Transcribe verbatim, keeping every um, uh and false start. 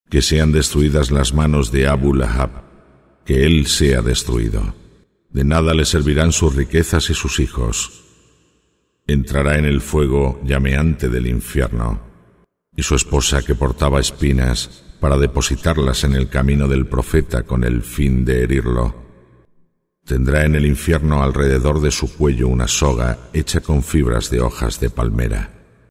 Que sean destruidas las manos de Abu Lahab, que él sea destruido. De nada le servirán sus riquezas y sus hijos. Entrará en el fuego llameante del infierno, y su esposa, que portaba espinas, para depositarlas en el camino del profeta con el fin de herirlo, tendrá en el infierno alrededor de su cuello una soga hecha con fibras de hojas de palmera.